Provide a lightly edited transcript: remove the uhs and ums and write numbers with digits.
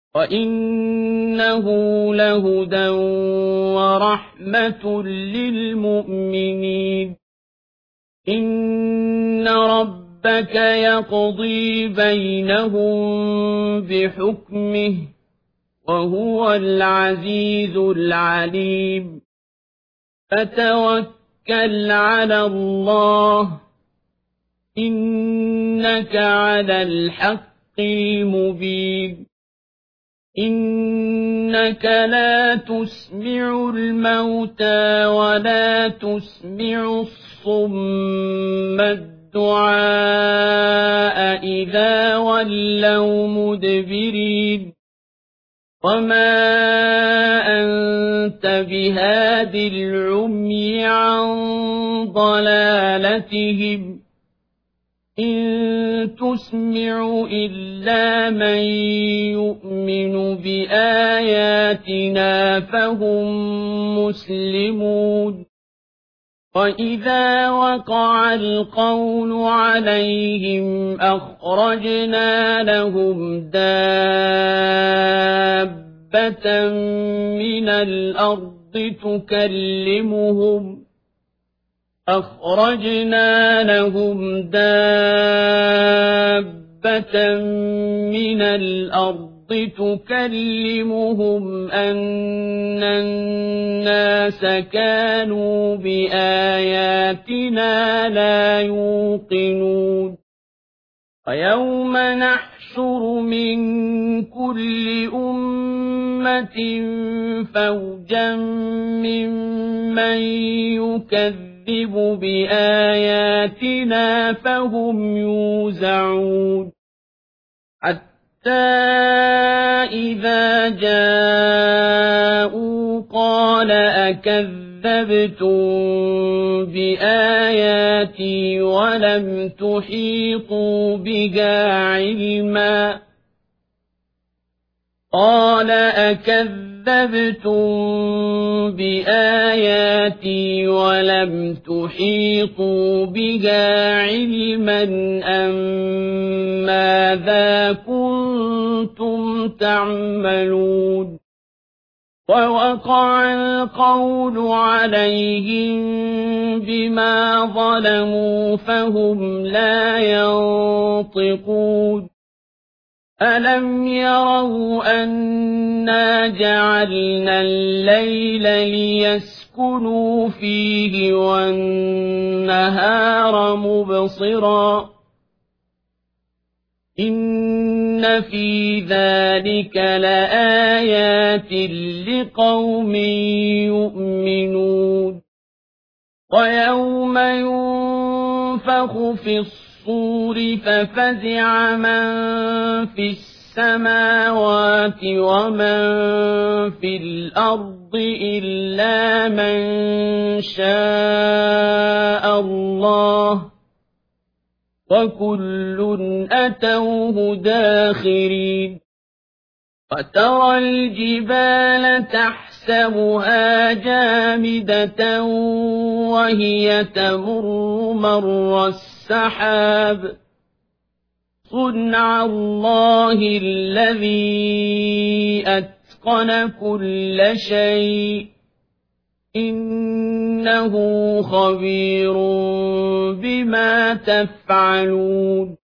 وَإِنَّهُ لَهُدًى وَرَحْمَةٌ لِّلْمُؤْمِنِينَ إِنَّ رَبَّكَ يَقْضِي بَيْنَهُم بِحُكْمِهِ وَهُوَ الْعَزِيزُ الْعَلِيمُ فَتَوَكَّلْ عَلَى اللَّهِ إِنَّكَ عَلَى الْحَقِّ الْمُبِينِ إِنَّكَ لَا تُسْمِعُ الْمَوْتَىٰ وَلَا تُسْمِعُ الصُّمَّ الدُّعَاءَ إِذَا وَلَّوْا مُدْبِرِينَ وَمَا أَنتَ بِهَادِ الْعُمْيِ عَن ضَلَالَتِهِمْ إِن تُسْمِعُ إِلَّا مَن يُؤْمِنُ بِآيَاتِنَا فَهُم مُّسْلِمُونَ وَإِذَا وَقَعَ الْقَوْلُ عَلَيْهِمْ أَخْرَجْنَا لَهُمْ دَابَّةً مِّنَ الْأَرْضِ تُكَلِّمُهُمْ أَنَّ النَّاسَ كَانُوا بِآيَاتِنَا لَا يُوقِنُونَ وَيَوْمَ نَحْشُرُ مِن كُلِّ أُمَّةٍ فَوْجًا مِّمَّن يُكَذِّبُ بِآيَاتِنَا فَهُمْ يُوزَعُونَ حَتَّىٰ إِذَا جَاءُوا قَالَ أَكَذَّبْتُم بِآيَاتِي وَلَمْ تُحِيطُوا بِهَا عِلْمًا أَم مَّاذَا كُنتُمْ تَعْمَلُونَ وَوَقَعَ الْقَوْلُ عَلَيْهِم بِمَا ظَلَمُوا فَهُمْ لَا يَنطِقُونَ أَلَمْ يَرَوْا أَنَّا جَعَلْنَا اللَّيْلَ لِيَسْكُنُوا فِيهِ وَالنَّهَارَ مُبْصِرًا إِنَّ فِي ذَلِكَ لَآيَاتٍ لِقَوْمٍ يُؤْمِنُونَ وَيَوْمَ يُنفَخُ فِي الصُّورِ فَفَزِعَ مَن فِي السَّمَاوَاتِ وَمَن فِي الْأَرْضِ إِلَّا مَن شَاءَ اللَّهُ وَكُلٌّ أَتَوْهُ دَاخِرِينَ وَتَرَى الْجِبَالَ تَحْسَبُهَا جَامِدَةً وَهِيَ تَمُرُّ مَرَّ السَّحَابِ صُنْعَ اللَّهِ الَّذِي أَتْقَنَ كُلَّ شَيْءٍ إِنَّهُ خَبِيرٌ بِمَا تَفْعَلُونَ